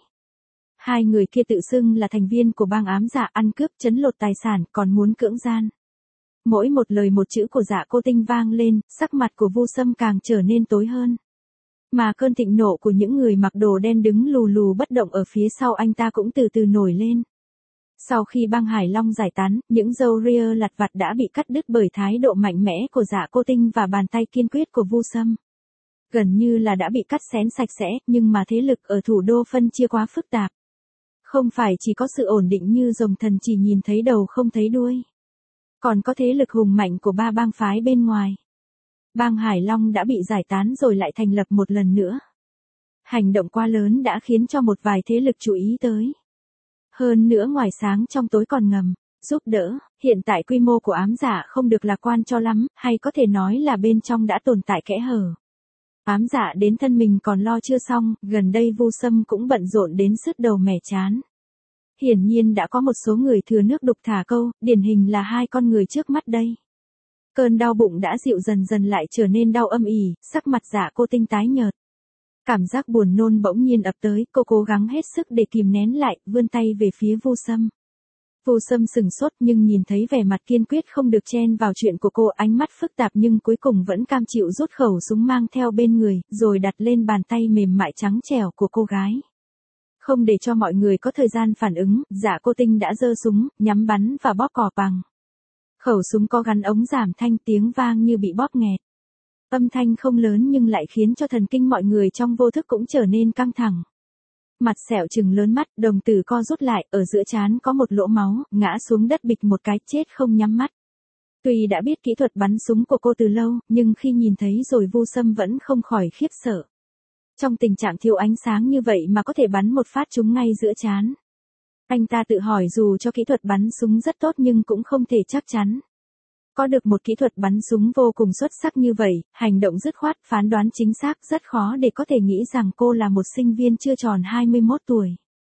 Hai người kia tự xưng là thành viên của bang ám dạ, ăn cướp trấn lột tài sản, còn muốn cưỡng gian. Mỗi một lời một chữ của Dạ Cô Tinh vang lên, sắc mặt của Vu Sâm càng trở nên tối hơn. Mà cơn thịnh nộ của những người mặc đồ đen đứng lù lù bất động ở phía sau anh ta cũng từ từ nổi lên. Sau khi bang Hải Long giải tán, những râu ria lặt vặt đã bị cắt đứt bởi thái độ mạnh mẽ của Dạ Cô Tinh và bàn tay kiên quyết của Vu Sâm. Gần như là đã bị cắt xén sạch sẽ, nhưng mà thế lực ở thủ đô phân chia quá phức tạp. Không phải chỉ có sự ổn định như rồng thần chỉ nhìn thấy đầu không thấy đuôi. Còn có thế lực hùng mạnh của ba bang phái bên ngoài. Bang Hải Long đã bị giải tán rồi lại thành lập một lần nữa. Hành động quá lớn đã khiến cho một vài thế lực chú ý tới. Hơn nữa ngoài sáng trong tối còn ngầm, giúp đỡ, hiện tại quy mô của ám dạ không được lạc quan cho lắm, hay có thể nói là bên trong đã tồn tại kẽ hở. Ám dạ đến thân mình còn lo chưa xong, gần đây Vu Sâm cũng bận rộn đến sứt đầu mẻ chán. Hiển nhiên đã có một số người thừa nước đục thả câu, điển hình là hai con người trước mắt đây. Cơn đau bụng đã dịu dần dần lại trở nên đau âm ỉ, sắc mặt Dạ Cô Tinh tái nhợt. Cảm giác buồn nôn bỗng nhiên ập tới, cô cố gắng hết sức để kìm nén lại, vươn tay về phía Vu Sâm. Vu Sâm sừng sốt nhưng nhìn thấy vẻ mặt kiên quyết không được chen vào chuyện của cô, ánh mắt phức tạp nhưng cuối cùng vẫn cam chịu rút khẩu súng mang theo bên người, rồi đặt lên bàn tay mềm mại trắng trẻo của cô gái. Không để cho mọi người có thời gian phản ứng, Dạ Cô Tinh đã giơ súng, nhắm bắn và bóp cò bằng. Khẩu súng có gắn ống giảm thanh, tiếng vang như bị bóp nghẹt. Âm thanh không lớn nhưng lại khiến cho thần kinh mọi người trong vô thức cũng trở nên căng thẳng. Mặt sẹo trừng lớn mắt, đồng tử co rút lại, ở giữa trán có một lỗ máu, ngã xuống đất bịch một cái, chết không nhắm mắt. Tuy đã biết kỹ thuật bắn súng của cô từ lâu, nhưng khi nhìn thấy rồi Vu Sâm vẫn không khỏi khiếp sợ. Trong tình trạng thiếu ánh sáng như vậy mà có thể bắn một phát trúng ngay giữa trán. Anh ta tự hỏi dù cho kỹ thuật bắn súng rất tốt nhưng cũng không thể chắc chắn. Có được một kỹ thuật bắn súng vô cùng xuất sắc như vậy, hành động dứt khoát, phán đoán chính xác, rất khó để có thể nghĩ rằng cô là một sinh viên chưa tròn 21 tuổi.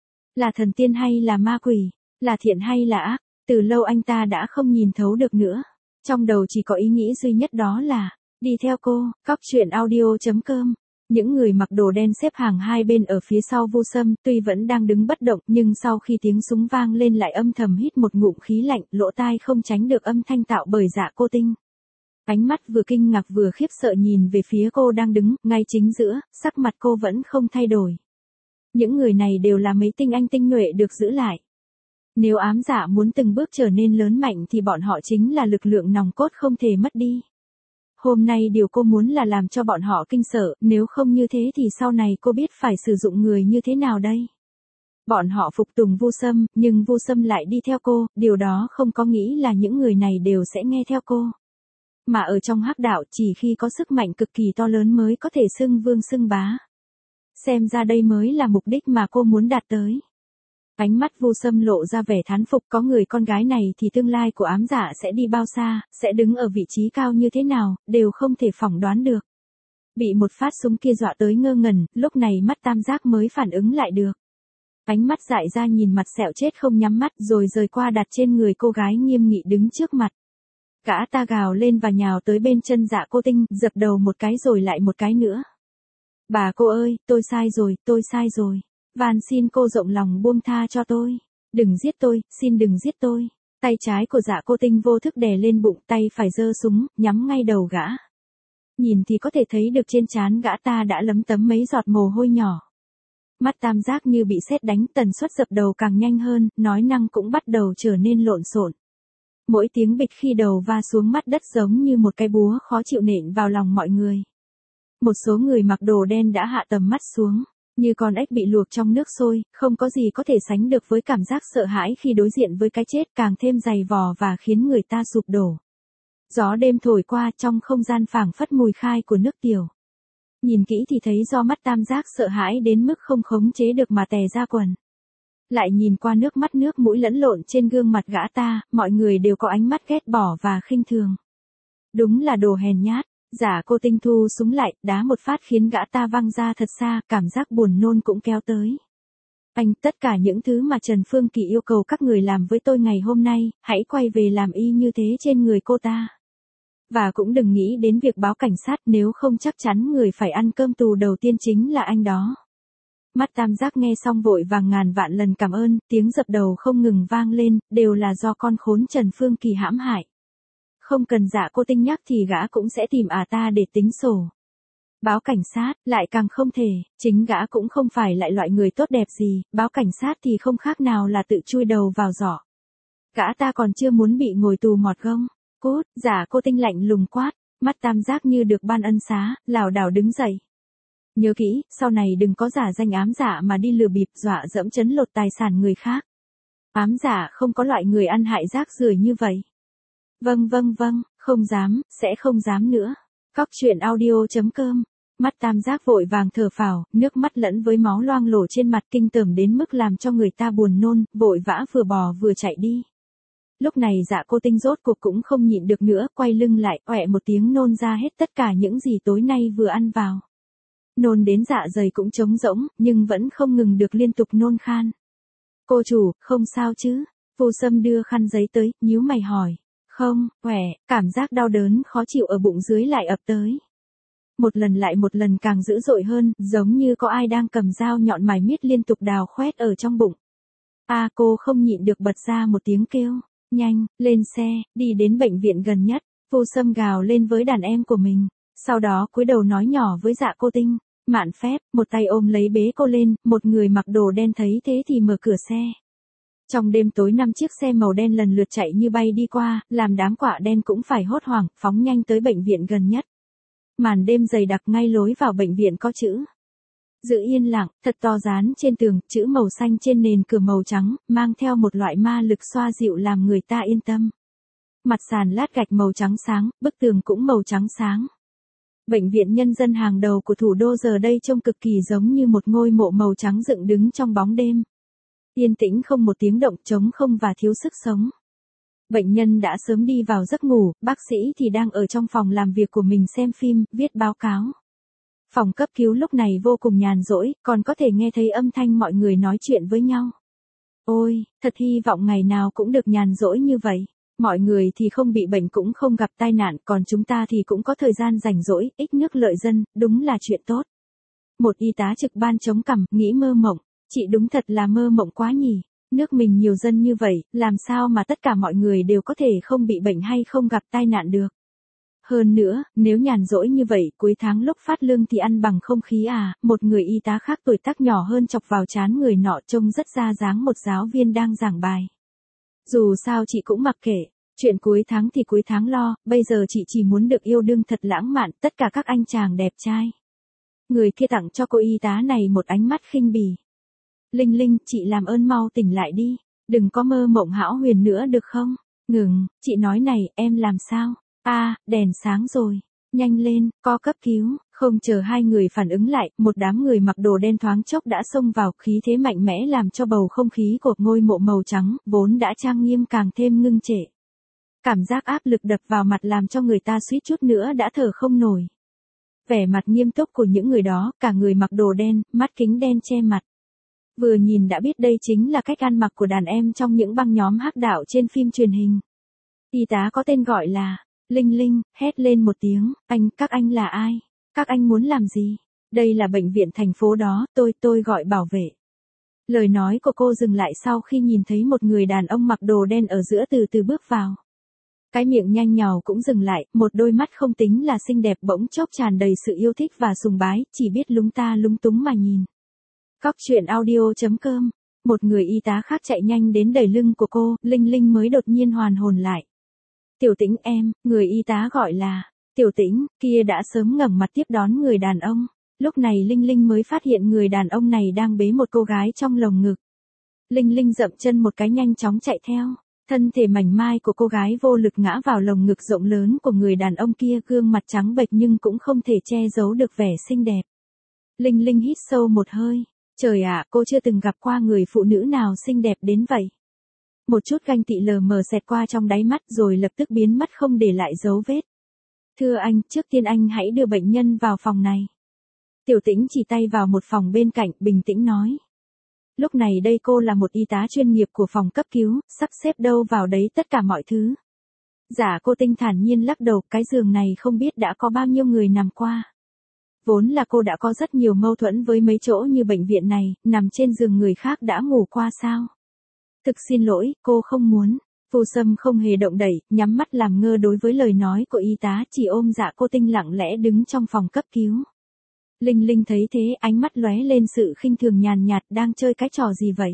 Là thần tiên hay là ma quỷ, là thiện hay là ác, từ lâu anh ta đã không nhìn thấu được nữa. Trong đầu chỉ có ý nghĩ duy nhất đó là, đi theo cô, cóc truyện audio.com. Những người mặc đồ đen xếp hàng hai bên ở phía sau Vô Sâm, tuy vẫn đang đứng bất động, nhưng sau khi tiếng súng vang lên lại âm thầm hít một ngụm khí lạnh, lỗ tai không tránh được âm thanh tạo bởi Dạ Cô Tinh. Ánh mắt vừa kinh ngạc vừa khiếp sợ nhìn về phía cô đang đứng, ngay chính giữa, sắc mặt cô vẫn không thay đổi. Những người này đều là mấy tinh anh tinh nhuệ được giữ lại. Nếu ám dạ muốn từng bước trở nên lớn mạnh thì bọn họ chính là lực lượng nòng cốt không thể mất đi. Hôm nay điều cô muốn là làm cho bọn họ kinh sợ, nếu không như thế thì sau này cô biết phải sử dụng người như thế nào đây. Bọn họ phục tùng Vô Sâm, nhưng Vô Sâm lại đi theo cô, điều đó không có nghĩ là những người này đều sẽ nghe theo cô. Mà ở trong hắc đạo chỉ khi có sức mạnh cực kỳ to lớn mới có thể xưng vương xưng bá. Xem ra đây mới là mục đích mà cô muốn đạt tới. Ánh mắt Vô Sâm lộ ra vẻ thán phục, có người con gái này thì tương lai của ám dạ sẽ đi bao xa, sẽ đứng ở vị trí cao như thế nào, đều không thể phỏng đoán được. Bị một phát súng kia dọa tới ngơ ngẩn, lúc này mắt tam giác mới phản ứng lại được. Ánh mắt dại ra nhìn mặt sẹo chết không nhắm mắt rồi rời qua đặt trên người cô gái nghiêm nghị đứng trước mặt. Gã ta gào lên và nhào tới bên chân Dạ Cô Tinh, dập đầu một cái rồi lại một cái nữa. Bà cô ơi, tôi sai rồi. Van xin cô rộng lòng buông tha cho tôi. Đừng giết tôi, xin đừng giết tôi. Tay trái của Dạ Cô Tinh vô thức đè lên bụng, tay phải giơ súng, nhắm ngay đầu gã. Nhìn thì có thể thấy được trên trán gã ta đã lấm tấm mấy giọt mồ hôi nhỏ. Mắt tam giác như bị sét đánh, tần suất dập đầu càng nhanh hơn, nói năng cũng bắt đầu trở nên lộn xộn. Mỗi tiếng bịch khi đầu va xuống mắt đất giống như một cái búa khó chịu nện vào lòng mọi người. Một số người mặc đồ đen đã hạ tầm mắt xuống, như con ếch bị luộc trong nước sôi, không có gì có thể sánh được với cảm giác sợ hãi khi đối diện với cái chết, càng thêm dày vò và khiến người ta sụp đổ. Gió đêm thổi qua, trong không gian phảng phất mùi khai của nước tiểu. Nhìn kỹ thì thấy do mắt tam giác sợ hãi đến mức không khống chế được mà tè ra quần. Lại nhìn qua nước mắt nước mũi lẫn lộn trên gương mặt gã ta, mọi người đều có ánh mắt ghét bỏ và khinh thường. Đúng là đồ hèn nhát. Dạ Cô Tinh thu súng lại, đá một phát khiến gã ta văng ra thật xa, cảm giác buồn nôn cũng kéo tới. Anh, tất cả những thứ mà Trần Phương Kỳ yêu cầu các người làm với tôi ngày hôm nay, hãy quay về làm y như thế trên người cô ta. Và cũng đừng nghĩ đến việc báo cảnh sát, nếu không chắc chắn người phải ăn cơm tù đầu tiên chính là anh đó. Mắt tam giác nghe xong vội vàng ngàn vạn lần cảm ơn, tiếng dập đầu không ngừng vang lên, đều là do con khốn Trần Phương Kỳ hãm hại. Không cần Dạ Cô Tinh nhắc thì gã cũng sẽ tìm ta để tính sổ. Báo cảnh sát, lại càng không thể, chính gã cũng không phải lại loại người tốt đẹp gì, báo cảnh sát thì không khác nào là tự chui đầu vào giỏ. Gã ta còn chưa muốn bị ngồi tù mọt gông. Cút, Dạ Cô Tinh lạnh lùng quát, mắt tam giác như được ban ân xá, lảo đảo đứng dậy. Nhớ kỹ, sau này đừng có giả danh ám dạ mà đi lừa bịp dọa dẫm trấn lột tài sản người khác. Ám dạ không có loại người ăn hại rác rưởi như vậy. Vâng, không dám, sẽ không dám nữa. Cóc truyện audio.com. Mắt tam giác vội vàng thở phào, nước mắt lẫn với máu loang lổ trên mặt kinh tởm đến mức làm cho người ta buồn nôn, vội vã vừa bò vừa chạy đi. Lúc này Dạ Cô Tinh rốt cuộc cũng không nhịn được nữa, quay lưng lại, oẹ một tiếng nôn ra hết tất cả những gì tối nay vừa ăn vào. Nôn đến dạ dày cũng trống rỗng, nhưng vẫn không ngừng được liên tục nôn khan. Cô chủ, không sao chứ? Vô Sâm đưa khăn giấy tới, nhíu mày hỏi. Không, cảm giác đau đớn khó chịu ở bụng dưới lại ập tới. Một lần lại một lần càng dữ dội hơn, giống như có ai đang cầm dao nhọn mài miết liên tục đào khoét ở trong bụng. Cô không nhịn được bật ra một tiếng kêu. Nhanh, lên xe, đi đến bệnh viện gần nhất. Vô Sâm gào lên với đàn em của mình. Sau đó cúi đầu nói nhỏ với Dạ Cô Tinh. Mạn phép, một tay ôm lấy bế cô lên, một người mặc đồ đen thấy thế thì mở cửa xe. Trong đêm tối 5 chiếc xe màu đen lần lượt chạy như bay đi qua, làm đám quạ đen cũng phải hốt hoảng, phóng nhanh tới bệnh viện gần nhất. Màn đêm dày đặc ngay lối vào bệnh viện có chữ. Giữ yên lặng, thật to dán trên tường, chữ màu xanh trên nền cửa màu trắng, mang theo một loại ma lực xoa dịu làm người ta yên tâm. Mặt sàn lát gạch màu trắng sáng, bức tường cũng màu trắng sáng. Bệnh viện nhân dân hàng đầu của thủ đô giờ đây trông cực kỳ giống như một ngôi mộ màu trắng dựng đứng trong bóng đêm. Yên tĩnh không một tiếng động, trống không và thiếu sức sống. Bệnh nhân đã sớm đi vào giấc ngủ, bác sĩ thì đang ở trong phòng làm việc của mình xem phim, viết báo cáo. Phòng cấp cứu lúc này vô cùng nhàn rỗi, còn có thể nghe thấy âm thanh mọi người nói chuyện với nhau. Ôi, thật hy vọng ngày nào cũng được nhàn rỗi như vậy. Mọi người thì không bị bệnh cũng không gặp tai nạn, còn chúng ta thì cũng có thời gian rảnh rỗi, ích nước lợi dân, đúng là chuyện tốt. Một y tá trực ban chống cằm, nghĩ mơ mộng, chị đúng thật là mơ mộng quá nhỉ. Nước mình nhiều dân như vậy, làm sao mà tất cả mọi người đều có thể không bị bệnh hay không gặp tai nạn được. Hơn nữa, nếu nhàn rỗi như vậy, cuối tháng lúc phát lương thì ăn bằng không khí à, một người y tá khác tuổi tác nhỏ hơn chọc vào trán người nọ trông rất ra dáng một giáo viên đang giảng bài. Dù sao chị cũng mặc kệ, chuyện cuối tháng thì cuối tháng lo, bây giờ chị chỉ muốn được yêu đương thật lãng mạn, tất cả các anh chàng đẹp trai. Người kia tặng cho cô y tá này một ánh mắt khinh bỉ. Linh Linh, chị làm ơn mau tỉnh lại đi, đừng có mơ mộng hão huyền nữa được không? Ngừng, chị nói này, em làm sao? Đèn sáng rồi, nhanh lên, có cấp cứu. Không chờ hai người phản ứng lại, một đám người mặc đồ đen thoáng chốc đã xông vào, khí thế mạnh mẽ làm cho bầu không khí của ngôi mộ màu trắng, vốn đã trang nghiêm càng thêm ngưng trệ. Cảm giác áp lực đập vào mặt làm cho người ta suýt chút nữa đã thở không nổi. Vẻ mặt nghiêm túc của những người đó, cả người mặc đồ đen, mắt kính đen che mặt. Vừa nhìn đã biết đây chính là cách ăn mặc của đàn em trong những băng nhóm hắc đạo trên phim truyền hình. Y tá có tên gọi là Linh Linh, hét lên một tiếng, các anh là ai? Các anh muốn làm gì? Đây là bệnh viện thành phố đó, tôi gọi bảo vệ. Lời nói của cô dừng lại sau khi nhìn thấy một người đàn ông mặc đồ đen ở giữa từ từ bước vào. Cái miệng nhanh nhào cũng dừng lại, một đôi mắt không tính là xinh đẹp bỗng chốc tràn đầy sự yêu thích và sùng bái, chỉ biết lúng ta lúng túng mà nhìn. Cóc truyện audio.com. Một người y tá khác chạy nhanh đến đẩy lưng của cô, Linh Linh mới đột nhiên hoàn hồn lại. Tiểu Tĩnh em, người y tá gọi là Tiểu Tĩnh, kia đã sớm ngẩng mặt tiếp đón người đàn ông. Lúc này Linh Linh mới phát hiện người đàn ông này đang bế một cô gái trong lồng ngực. Linh Linh dậm chân một cái nhanh chóng chạy theo. Thân thể mảnh mai của cô gái vô lực ngã vào lồng ngực rộng lớn của người đàn ông kia, gương mặt trắng bệch nhưng cũng không thể che giấu được vẻ xinh đẹp. Linh Linh hít sâu một hơi. Trời ạ, cô chưa từng gặp qua người phụ nữ nào xinh đẹp đến vậy. Một chút ganh tị lờ mờ xẹt qua trong đáy mắt rồi lập tức biến mất không để lại dấu vết. Thưa anh, trước tiên anh hãy đưa bệnh nhân vào phòng này. Tiểu Tĩnh chỉ tay vào một phòng bên cạnh, bình tĩnh nói. Lúc này đây cô là một y tá chuyên nghiệp của phòng cấp cứu, sắp xếp đâu vào đấy tất cả mọi thứ. Dạ, cô tinh thản nhiên lắc đầu, cái giường này không biết đã có bao nhiêu người nằm qua. Vốn là cô đã có rất nhiều mâu thuẫn với mấy chỗ như bệnh viện này, nằm trên giường người khác đã ngủ qua sao? Thực xin lỗi, cô không muốn. Vô Sâm không hề động đậy, nhắm mắt làm ngơ đối với lời nói của y tá, chỉ ôm dạ cô tinh lặng lẽ đứng trong phòng cấp cứu. Linh Linh thấy thế, ánh mắt lóe lên sự khinh thường nhàn nhạt, đang chơi cái trò gì vậy?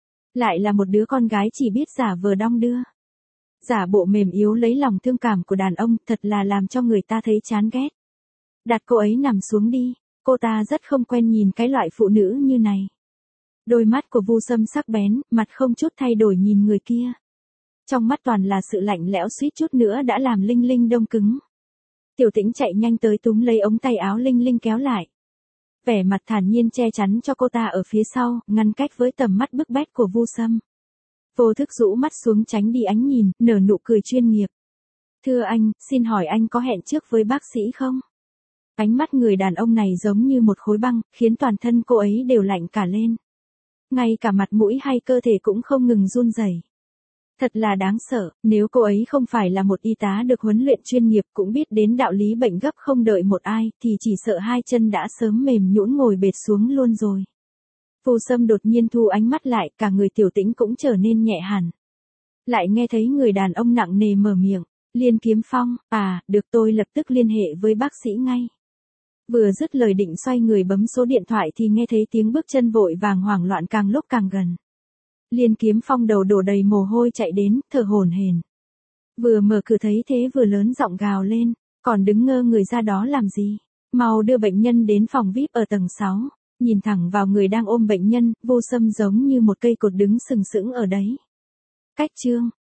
Lại là một đứa con gái chỉ biết giả vờ đong đưa. Giả bộ mềm yếu lấy lòng thương cảm của đàn ông, thật là làm cho người ta thấy chán ghét. Đặt cô ấy nằm xuống đi, cô ta rất không quen nhìn cái loại phụ nữ như này. Đôi mắt của Vu Sâm sắc bén, mặt không chút thay đổi nhìn người kia. Trong mắt toàn là sự lạnh lẽo, suýt chút nữa đã làm Linh Linh đông cứng. Tiểu Tĩnh chạy nhanh tới túm lấy ống tay áo Linh Linh kéo lại. Vẻ mặt thản nhiên che chắn cho cô ta ở phía sau, ngăn cách với tầm mắt bức bách của Vu Sâm. Vô thức rũ mắt xuống tránh đi ánh nhìn, nở nụ cười chuyên nghiệp. Thưa anh, xin hỏi anh có hẹn trước với bác sĩ không? Ánh mắt người đàn ông này giống như một khối băng, khiến toàn thân cô ấy đều lạnh cả lên. Ngay cả mặt mũi hay cơ thể cũng không ngừng run rẩy. Thật là đáng sợ, nếu cô ấy không phải là một y tá được huấn luyện chuyên nghiệp cũng biết đến đạo lý bệnh gấp không đợi một ai, thì chỉ sợ hai chân đã sớm mềm nhũn ngồi bệt xuống luôn rồi. Vô Sâm đột nhiên thu ánh mắt lại, cả người Tiểu Tĩnh cũng trở nên nhẹ hẳn. Lại nghe thấy người đàn ông nặng nề mở miệng, Liên Kiếm Phong, được, tôi lập tức liên hệ với bác sĩ ngay. Vừa dứt lời định xoay người bấm số điện thoại thì nghe thấy tiếng bước chân vội vàng hoảng loạn càng lúc càng gần. Liên Kiếm Phong đầu đổ đầy mồ hôi chạy đến, thở hổn hển. Vừa mở cửa thấy thế vừa lớn giọng gào lên, còn đứng ngơ người ra đó làm gì? Mau đưa bệnh nhân đến phòng VIP ở tầng 6. Nhìn thẳng vào người đang ôm bệnh nhân, Vô Sâm giống như một cây cột đứng sừng sững ở đấy. Cách chương